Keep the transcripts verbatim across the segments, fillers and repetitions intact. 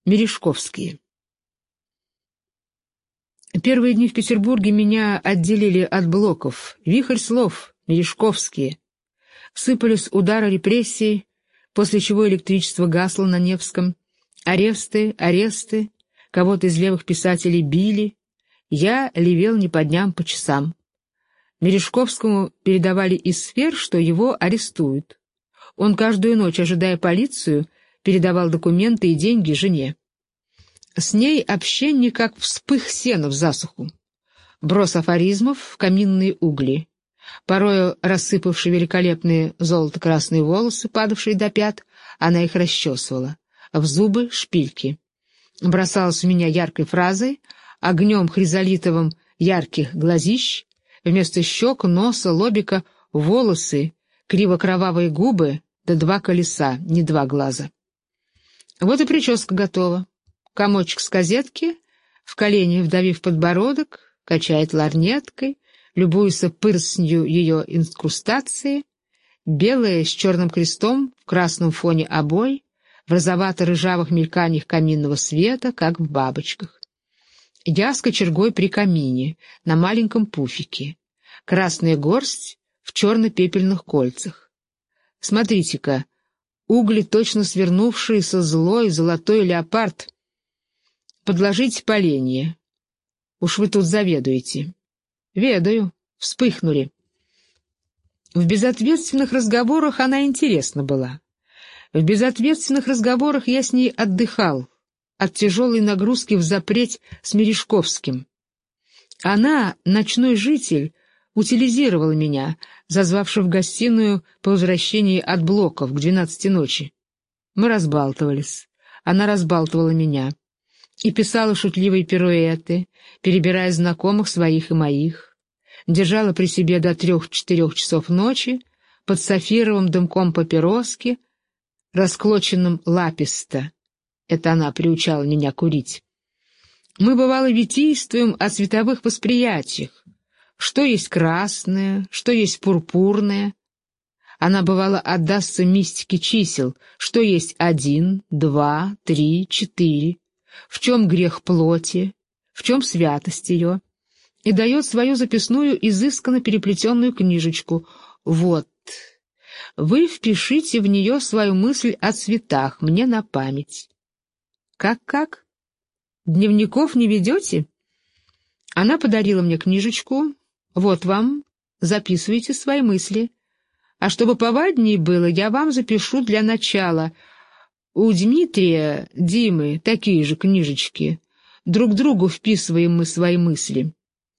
Мережковские. Первые дни в Петербурге меня отделили от блоков. Вихрь слов, Мережковские. Сыпались удары репрессий, после чего электричество гасло на Невском. Аресты, аресты, кого-то из левых писателей били. Я левел не по дням, по часам. Мережковскому передавали из сфер, что его арестуют. Он каждую ночь, ожидая полицию, передавал документы и деньги жене. С ней общение как вспых сена в засуху. Брос афоризмов в каминные угли. Порою рассыпавшие великолепные золото-красные волосы, падавшие до пят, она их расчесывала. В зубы шпильки. Бросалась в меня яркой фразой, огнем хризолитовым ярких глазищ, вместо щек, носа, лобика — волосы, криво-кровавые губы, да два колеса, не два глаза. Вот и прическа готова. Комочек с козетки, в колени вдавив подбородок, качает ларнеткой, любуется пырснью ее инкрустации, белая с черным крестом в красном фоне обой, в розовато-рыжавых мельканиях каминного света, как в бабочках. Я с кочергой при камине, на маленьком пуфике, красная горсть в черно-пепельных кольцах. Смотрите-ка, угли, точно свернувшиеся, злой золотой леопард. Подложите поленье. Уж вы тут заведуете. Ведаю. Вспыхнули. В безответственных разговорах она интересна была. В безответственных разговорах я с ней отдыхал от тяжелой нагрузки взапреть с Мережковским. Она, ночной житель, утилизировала меня, зазвавши в гостиную по возвращении от блоков к двенадцати ночи. Мы разбалтывались. Она разбалтывала меня. И писала шутливые пируэты, перебирая знакомых своих и моих. Держала при себе до трех-четырех часов ночи, под сафировым дымком папироски, расклоченным лаписто. Это она приучала меня курить. Мы, бывало, витийствуем о цветовых восприятиях. Что есть красное, что есть пурпурное. Она, бывало, отдастся мистике чисел, что есть один, два, три, четыре. В чем грех плоти, в чем святость ее, и дает свою записную, изысканно переплетенную книжечку. Вот, вы впишите в нее свою мысль о цветах, мне на память. Как-как? Дневников не ведете? Она подарила мне книжечку. Вот вам, записывайте свои мысли. А чтобы поваднее было, я вам запишу для начала. У Дмитрия, Димы такие же книжечки. Друг другу вписываем мы свои мысли.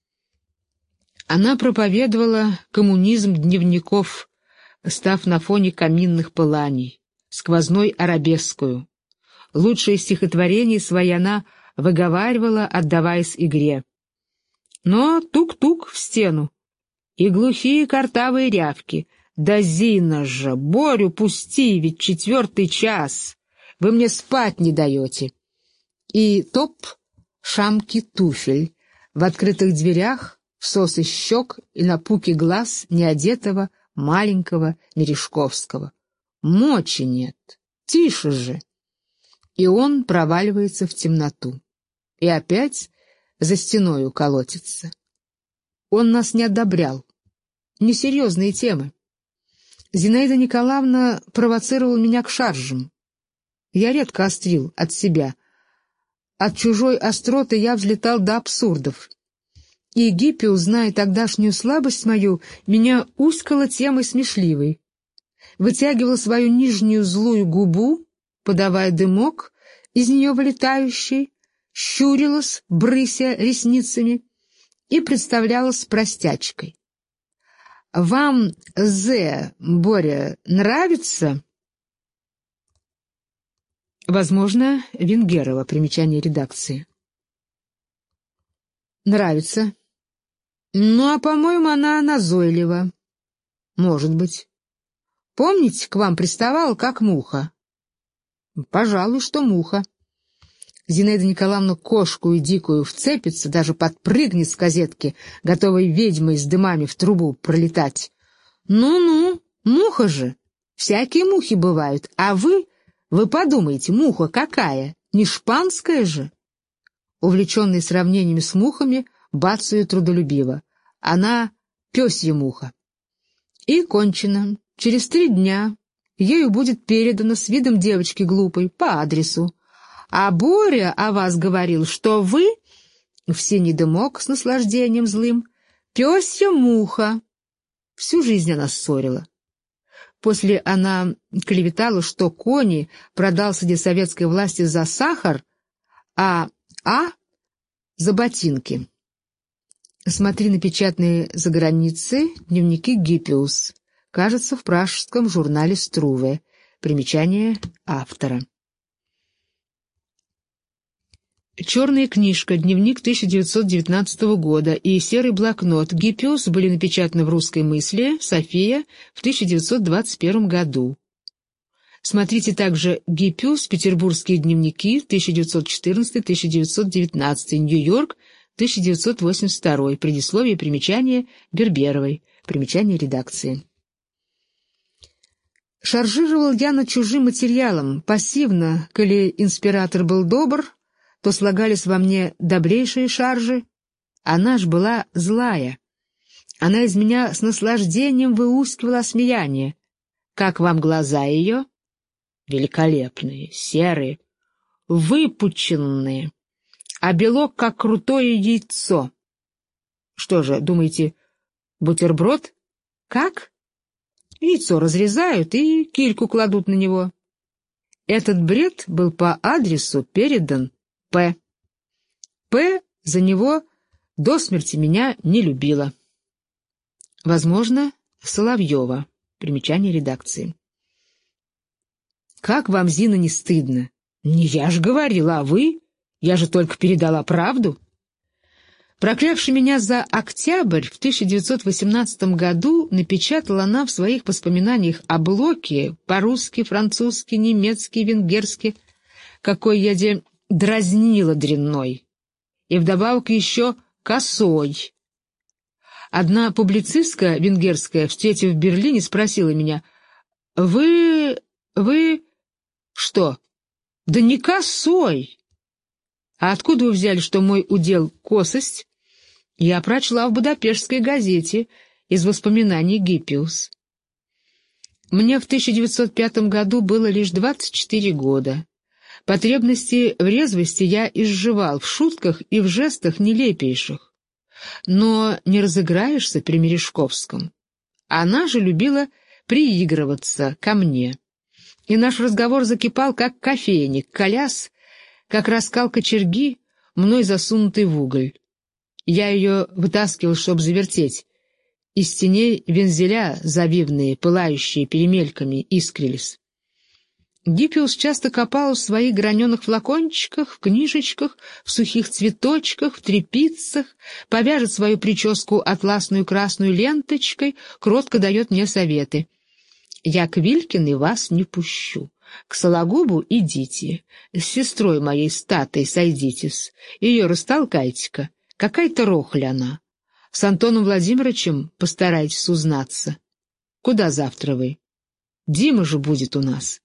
Она проповедовала коммунизм дневников, став на фоне каминных пыланий, сквозной арабескую. Лучшие стихотворения свои она выговаривала, отдаваясь игре. Но тук-тук в стену, и глухие картавые рявки. Да, Зина же, Борю пусти, ведь четвертый час. Вы мне спать не даете. И топ шамки туфель в открытых дверях, в сосы щек и на пуке глаз неодетого маленького Мережковского. Мочи нет. Тише же. И он проваливается в темноту. И опять за стеною колотится. Он нас не одобрял. Несерьезные темы. Зинаида Николаевна провоцировала меня к шаржам. Я редко острил от себя. От чужой остроты я взлетал до абсурдов. И Гиппиус, зная тогдашнюю слабость мою, меня ускала темой смешливой. Вытягивала свою нижнюю злую губу, подавая дымок, из нее вылетающий, щурилась, брыся ресницами, и представлялась простячкой. «Вам, Зе, Боря, нравится?» Возможно, Венгерова, примечание редакции. Нравится. Ну, а, по-моему, она назойлива. Может быть. Помните, к вам приставала, как муха? Пожалуй, что муха. Зинаида Николаевна кошку дикую вцепится, даже подпрыгнет с козетки, готовой ведьмой с дымами в трубу пролетать. Ну-ну, муха же. Всякие мухи бывают, а вы... Вы подумайте, муха какая? Не шпанская же? Увлеченный сравнениями с мухами, бацаю трудолюбиво. Она пёсья муха. И кончено. Через три дня ею будет передано с видом девочки глупой по адресу. А Боря о вас говорил, что вы, все недымок с наслаждением злым, пёсья муха. Всю жизнь она ссорила. После она клеветала, что Кони продал среди советской власти за сахар, а А за ботинки. Смотри напечатанные за границей дневники Гиппиус. Кажется, в пражском журнале «Струве». Примечание автора. «Черная книжка», дневник тысяча девятьсот девятнадцатого года и «Серый блокнот» Гиппиус были напечатаны в «Русской мысли», София, в тысяча девятьсот двадцать первом году. Смотрите также Гиппиус, «Петербургские дневники», тысяча девятьсот четырнадцатый — тысяча девятьсот девятнадцатый, Нью-Йорк, тысяча девятьсот восемьдесят второй, предисловие и примечание Берберовой, примечание редакции. Шаржировал я над чужим материалом, пассивно, коли инспиратор был добр, то слагались во мне добрейшие шаржи. Она ж была злая. Она из меня с наслаждением выускивала смеяние. Как вам глаза ее? Великолепные, серые, выпученные, а белок как крутое яйцо. Что же, думаете, бутерброд? Как? Яйцо разрезают и кильку кладут на него. Этот бред был по адресу передан П. П за него до смерти меня не любила. Возможно, Соловьева. Примечание редакции. Как вам, Зина, не стыдно? Не я ж говорила, а вы? Я же только передала правду. Проклявши меня за октябрь, в тысяча девятьсот восемнадцатом году напечатала она в своих воспоминаниях о Блоке по-русски, французски, немецки, венгерски, какой я де дразнила дрянной, и вдобавок еще косой. Одна публицистка венгерская, встретив в Берлине, спросила меня: «Вы... вы... что? Да не косой!» «А откуда вы взяли, что мой удел — косость?» Я прочла в Будапештской газете из воспоминаний Гиппиус. Мне в тысяча девятьсот пятом году было лишь двадцать четыре года. Потребности в резвости я изживал в шутках и в жестах нелепейших. Но не разыграешься при Мережковском. Она же любила приигрываться ко мне. И наш разговор закипал, как кофейник, коляс, как раскал кочерги, мной засунутый в уголь. Я ее вытаскивал, чтоб завертеть. Из теней вензеля завивные, пылающие перемельками, искрились. Гиппиус часто копал в своих граненых флакончиках, в книжечках, в сухих цветочках, в тряпицах, повяжет свою прическу атласную красную ленточкой, кротко дает мне советы. «Я к Вилькиной вас не пущу. К Сологубу идите. С сестрой моей статой сойдитесь. Ее растолкайте-ка. Какая-то рохль она. С Антоном Владимировичем постарайтесь узнаться. Куда завтра вы? Дима же будет у нас».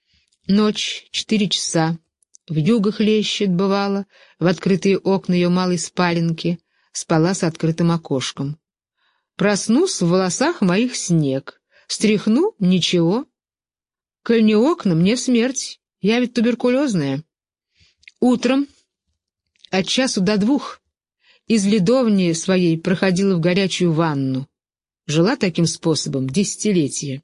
Ночь, четыре часа. Вьюга хлещет, бывало, в открытые окна ее малой спаленки, спала с открытым окошком. Проснусь, в волосах моих снег. Стряхну — ничего. Коль не окна, мне смерть. Я ведь туберкулезная. Утром от часу до двух из ледовни своей проходила в горячую ванну. Жила таким способом десятилетия.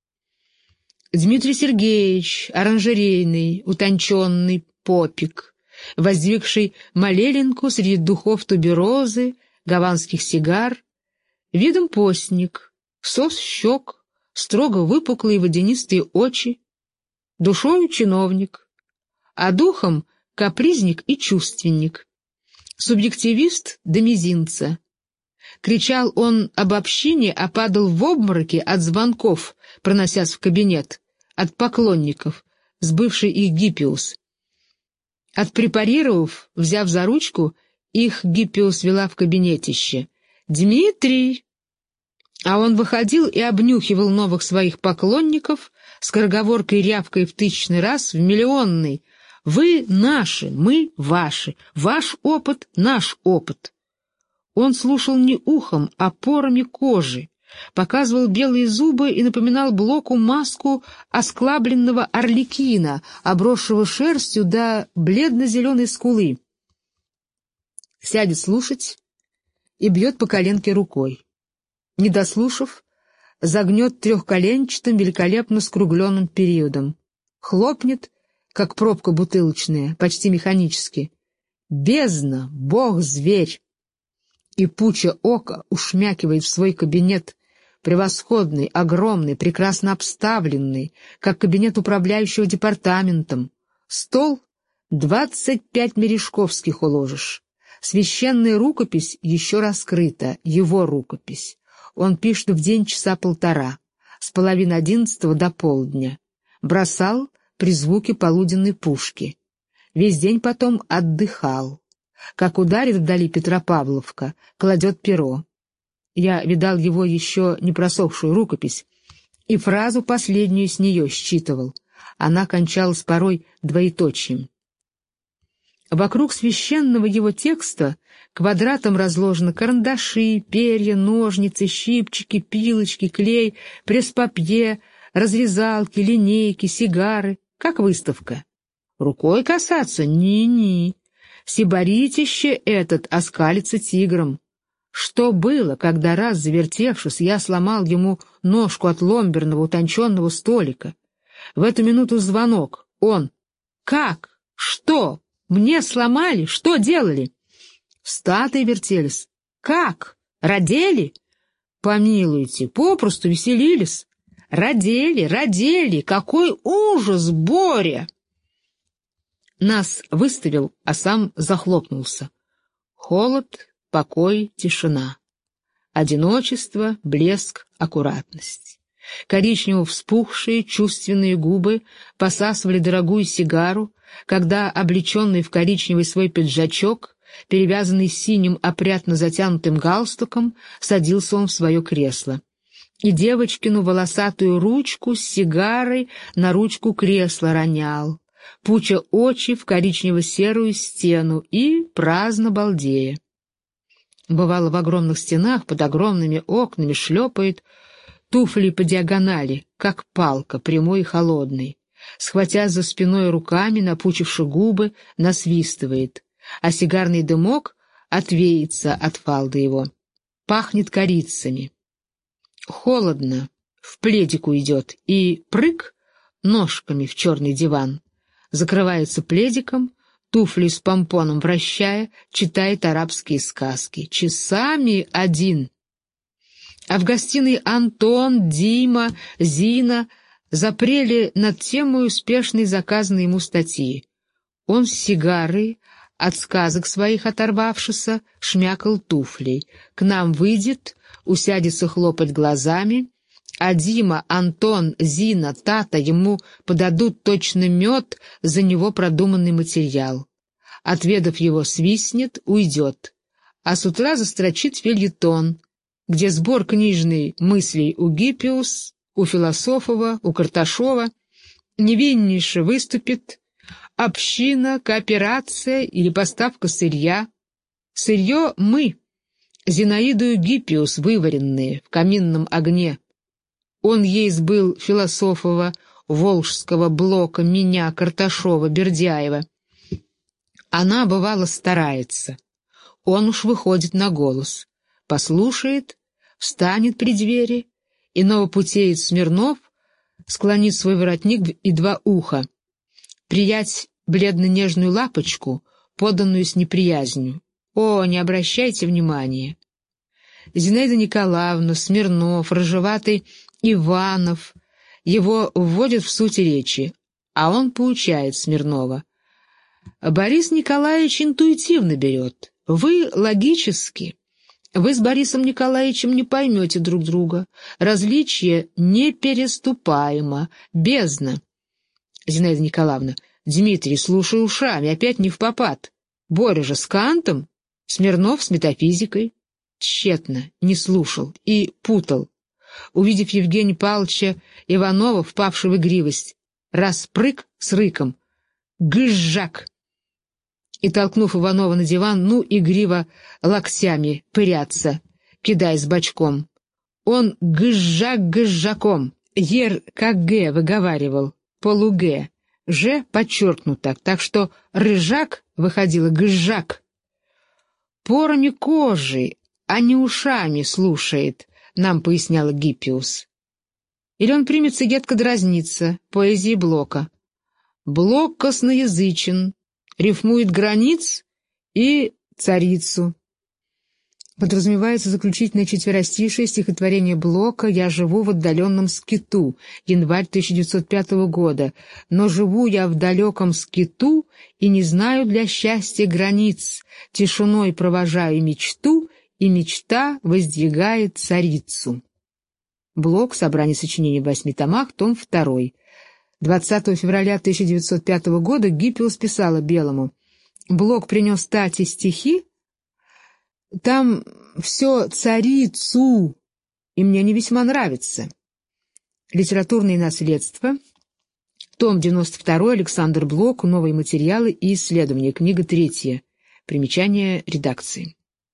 Дмитрий Сергеевич, оранжерейный, утонченный попик, воздвигший молелинку среди духов туберозы, гаванских сигар, видом постник, сос щек, строго выпуклые водянистые очи, душою чиновник, а духом капризник и чувственник, субъективист до мизинца. Кричал он об общине, а падал в обмороки от звонков, проносясь в кабинет, от поклонников, сбывший их Гиппиус. Отпрепарировав, взяв за ручку, их Гиппиус вела в кабинетище. «Дмитрий!» А он выходил и обнюхивал новых своих поклонников, скороговоркой рявкой в тысячный раз, в миллионный, Вы наши, мы ваши, ваш опыт — наш опыт. Он слушал не ухом, а порами кожи, показывал белые зубы и напоминал Блоку маску осклабленного орликина, обросшего шерстью до бледно-зеленой скулы. Сядет слушать и бьет по коленке рукой. Не дослушав, загнет трехколенчатым великолепно скругленным периодом. Хлопнет, как пробка бутылочная, почти механически. Бездна, бог-зверь! И пуча ока ушмякивает в свой кабинет, превосходный, огромный, прекрасно обставленный, как кабинет управляющего департаментом. Стол — двадцать пять мережковских уложишь. Священная рукопись еще раскрыта, его рукопись. Он пишет в день часа полтора, с половины одиннадцатого до полдня. Бросал при звуке полуденной пушки. Весь день потом отдыхал. Как ударит вдали Петропавловка, кладет перо. Я видал его еще не просохшую рукопись, и фразу последнюю с нее считывал. Она кончалась порой двоеточием. Вокруг священного его текста квадратом разложены карандаши, перья, ножницы, щипчики, пилочки, клей, пресс-папье, разрезалки, линейки, сигары, как выставка. Рукой касаться — ни-ни. Сибаритище этот оскалится тигром. Что было, когда раз, завертевшись, я сломал ему ножку от ломберного утонченного столика? В эту минуту звонок. Он. Как? Что? Мне сломали? Что делали? Статуи вертелись. Как? Родили? Помилуйте, попросту веселились. Родили, родили. Какой ужас, Боря! Нас выставил, а сам захлопнулся. Холод, покой, тишина. Одиночество, блеск, аккуратность. Коричнево вспухшие чувственные губы посасывали дорогую сигару, когда, облеченный в коричневый свой пиджачок, перевязанный синим опрятно затянутым галстуком, садился он в свое кресло. И девочкину волосатую ручку с сигарой на ручку кресла ронял, пуча очи в коричнево-серую стену и праздно балдея. Бывало, в огромных стенах под огромными окнами шлепает туфли по диагонали, как палка, прямой и холодный. Схватя за спиной руками, напучивши губы, насвистывает, а сигарный дымок отвеется от фалды его. Пахнет корицами. Холодно, в пледику идет, и прыг ножками в черный диван. Закрывается пледиком, туфли с помпоном вращая, читает арабские сказки. Часами один. А в гостиной Антон, Дима, Зина запрели над темой успешной заказанной ему статьи. Он с сигарой, от сказок своих оторвавшийся, шмякал туфлей. К нам выйдет, усядется хлопать глазами, а Дима, Антон, Зина, Тата ему подадут точно мед, за него продуманный материал. Отведав его, свистнет, уйдет. А с утра застрочит фельетон, где сбор книжной мыслей у Гиппиус, у Философова, у Карташова, невиннейше выступит община, кооперация или поставка сырья. Сырье мы, Зинаидою Гиппиус вываренные в каминном огне. Он ей сбыл Философова, Волжского, Блока, меня, Карташова, Бердяева. Она, бывало, старается. Он уж выходит на голос, послушает, встанет при двери, и новопутеет Смирнов, склонит свой воротник и два уха, приять бледно-нежную лапочку, поданную с неприязнью. О, не обращайте внимания! Зинаида Николаевна, Смирнов, рыжеватый Иванов его вводят в суть речи, а он поучает Смирнова. Борис Николаевич интуитивно берет, вы логически. Вы с Борисом Николаевичем не поймете друг друга. Различие непереступаемо, бездна. Зинаида Николаевна: Дмитрий, слушай ушами, опять не впопад. Боря же с Кантом, Смирнов с метафизикой. Тщетно, не слушал и путал. Увидев Евгения Павловича Иванова, впавшего в игривость, распрыг с рыком. гыжжак!» И, толкнув Иванова на диван, ну, игриво локтями пыряться, кидаясь бочком. Он гыжжак гыжжаком, ер как г выговаривал, полу-г, ж подчеркнуто, так что рыжак выходило гыжжак. «Порами кожи, а не ушами слушает», — нам поясняла Гиппиус. Или он примется едко дразниться, поэзии Блока. Блок косноязычен, рифмует границ и царицу. Подразумевается заключительное четверостишее стихотворения Блока «Я живу в отдаленном скиту», январь тысяча девятьсот пятого года, «Но живу я в далеком скиту и не знаю для счастья границ, тишиной провожаю мечту, и мечта воздвигает царицу». Блок, собрание сочинений в восьми томах, том второй. двадцатого февраля тысяча девятьсот пятого года Гиппиус писала Белому: «Блок принес Тате стихи, там все царицу, и мне не весьма нравится». Литературные наследства, том девяносто второй, Александр Блок, новые материалы и исследования, книга третья, примечание редакции.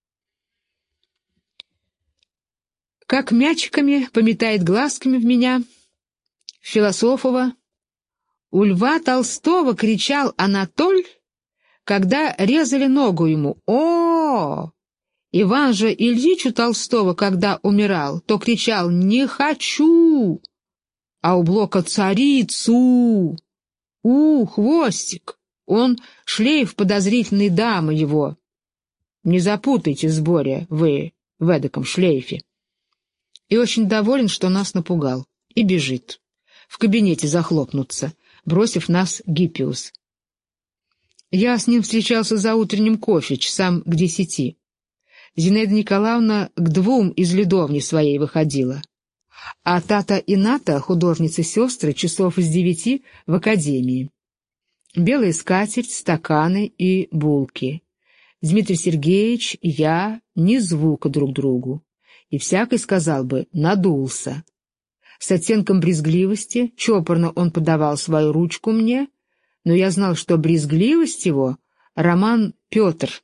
Как мячиками пометает глазками в меня Философова. У Льва Толстого кричал Анатоль, когда резали ногу ему: «О!» Иван же Ильич у Толстого, когда умирал, то кричал: «Не хочу!» А у Блока царицу. У, хвостик, он шлейф подозрительной дамы его. Не запутайте с Боря вы в эдаком шлейфе. И очень доволен, что нас напугал, и бежит. В кабинете захлопнуться, бросив нас Гиппиус. Я с ним встречался за утренним кофе, часам к десяти. Зинаида Николаевна к двум из ледовни своей выходила, а Тата и Ната, художницы-сестры, часов из девяти в академии. Белая скатерть, стаканы и булки. Дмитрий Сергеевич, я, ни звука друг другу. И всякий сказал бы: надулся. С оттенком брезгливости чопорно он подавал свою ручку мне, но я знал, что брезгливость его — роман «Петр».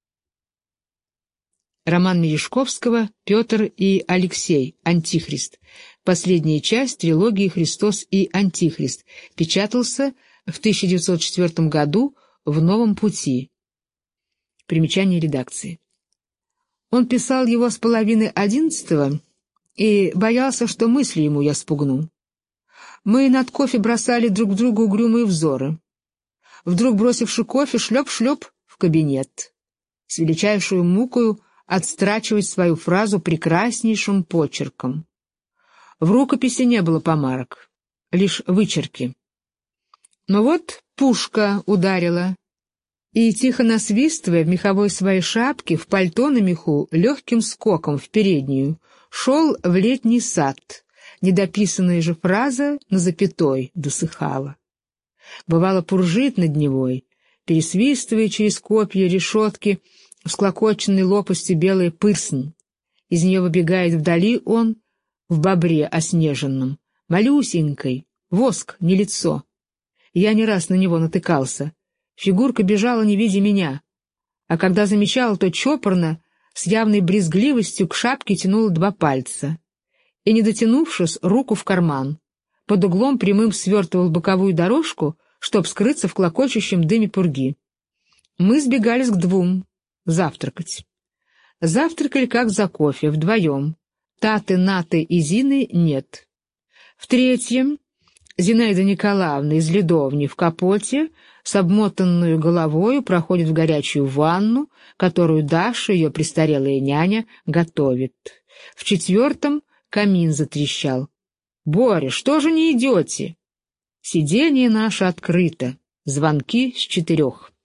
Роман Мережковского «Петр и Алексей. Антихрист». Последняя часть трилогии «Христос и Антихрист». Печатался в тысяча девятьсот четвёртом году в «Новом пути». Примечание редакции. Он писал его с половины одиннадцатого и боялся, что мысли ему я спугну. Мы над кофе бросали друг другу угрюмые взоры. Вдруг, бросивши кофе, шлеп-шлеп в кабинет, с величайшую мукою отстрачивать свою фразу прекраснейшим почерком. В рукописи не было помарок, лишь вычерки. Но вот пушка ударила, и, тихо насвистывая в меховой своей шапке, в пальто на меху, легким скоком в переднюю, шел в летний сад. Недописанная же фраза на запятой досыхала. Бывало, пуржит над Невой, пересвистывая через копья решетки, всклокоченной лопастью белая пырснь. Из нее выбегает вдали он, в бобре оснеженном, малюсенькой, воск, не лицо. Я не раз на него натыкался. Фигурка бежала, не видя меня, а когда замечала, то чопорно, с явной брезгливостью к шапке тянула два пальца. И, не дотянувшись, руку в карман, под углом прямым свертывал боковую дорожку, чтоб скрыться в клокочущем дыме пурги. Мы сбегались к двум завтракать. Завтракали как за кофе, вдвоем. Таты, Наты и Зины нет. В третьем Зинаида Николаевна из ледовни в капоте с обмотанную головою проходит в горячую ванну, которую Даша, ее престарелая няня, готовит. В четвертом камин затрещал. «Боря, что же не идете?» Сиденье наше открыто, звонки с четырех.